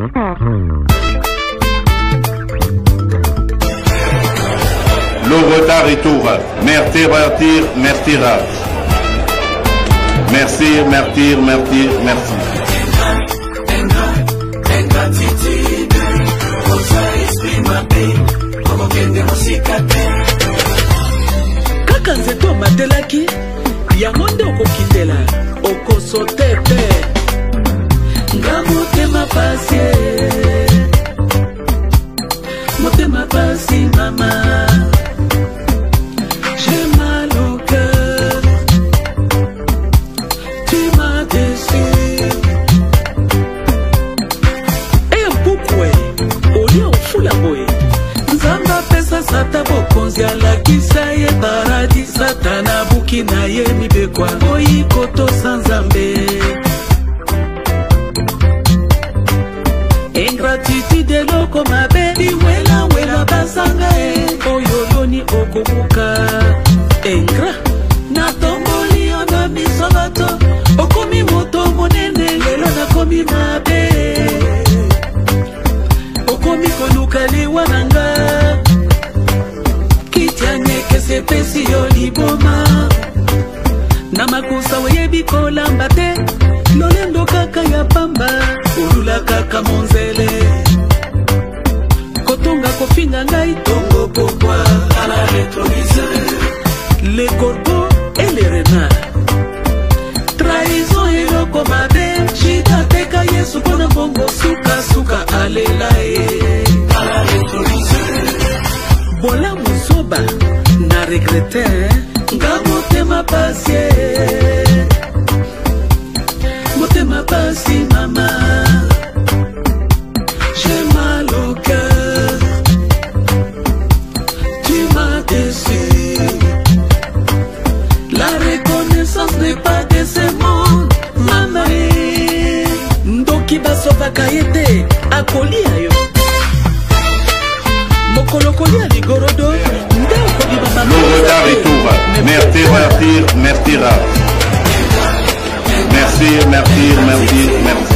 Le retard est tout. Merci, merci, merci. Merci, merci, merci, merci. Kaka nzeto matelaki yango nde okokitela okosote pe nga motema pasi motema pasi mama j'ai mal au cœur tu m'as déçu et pourquoi olia ofula boye nzamba pesa sata bokonzi alakisa ye paradis satana buki na ye mibekwa oyi koto sanzambe ingratitude loko mabe iwela wela basanga e oyoloni okobuka engra na tomboli ona misobato okomi moto monene lelo nakomi mabe okomi koluka liwa nanga kitianyeke pesi yo liboma na makusa weyebi kolamba te lolendo kaka ya pamba olula kaka monzele kotonga kofinga ngai tongo pokwa à la rétroviseur les corbeaux et les renards trahison eloko mabe shida teka yesu mpona bongo suka alela ye à la rétroviseur bola musoba na regrete nga motema pasi motema pasi mama j'ai mal au cœur tu m'as déçu la reconnaissance n'est pas de ce monde mama ndoki basovaka ye te akolia yo mokolokolia ligorodo nde okobima mama le retard est tout. Merci, merci, merci. Merci, merci, merci, merci.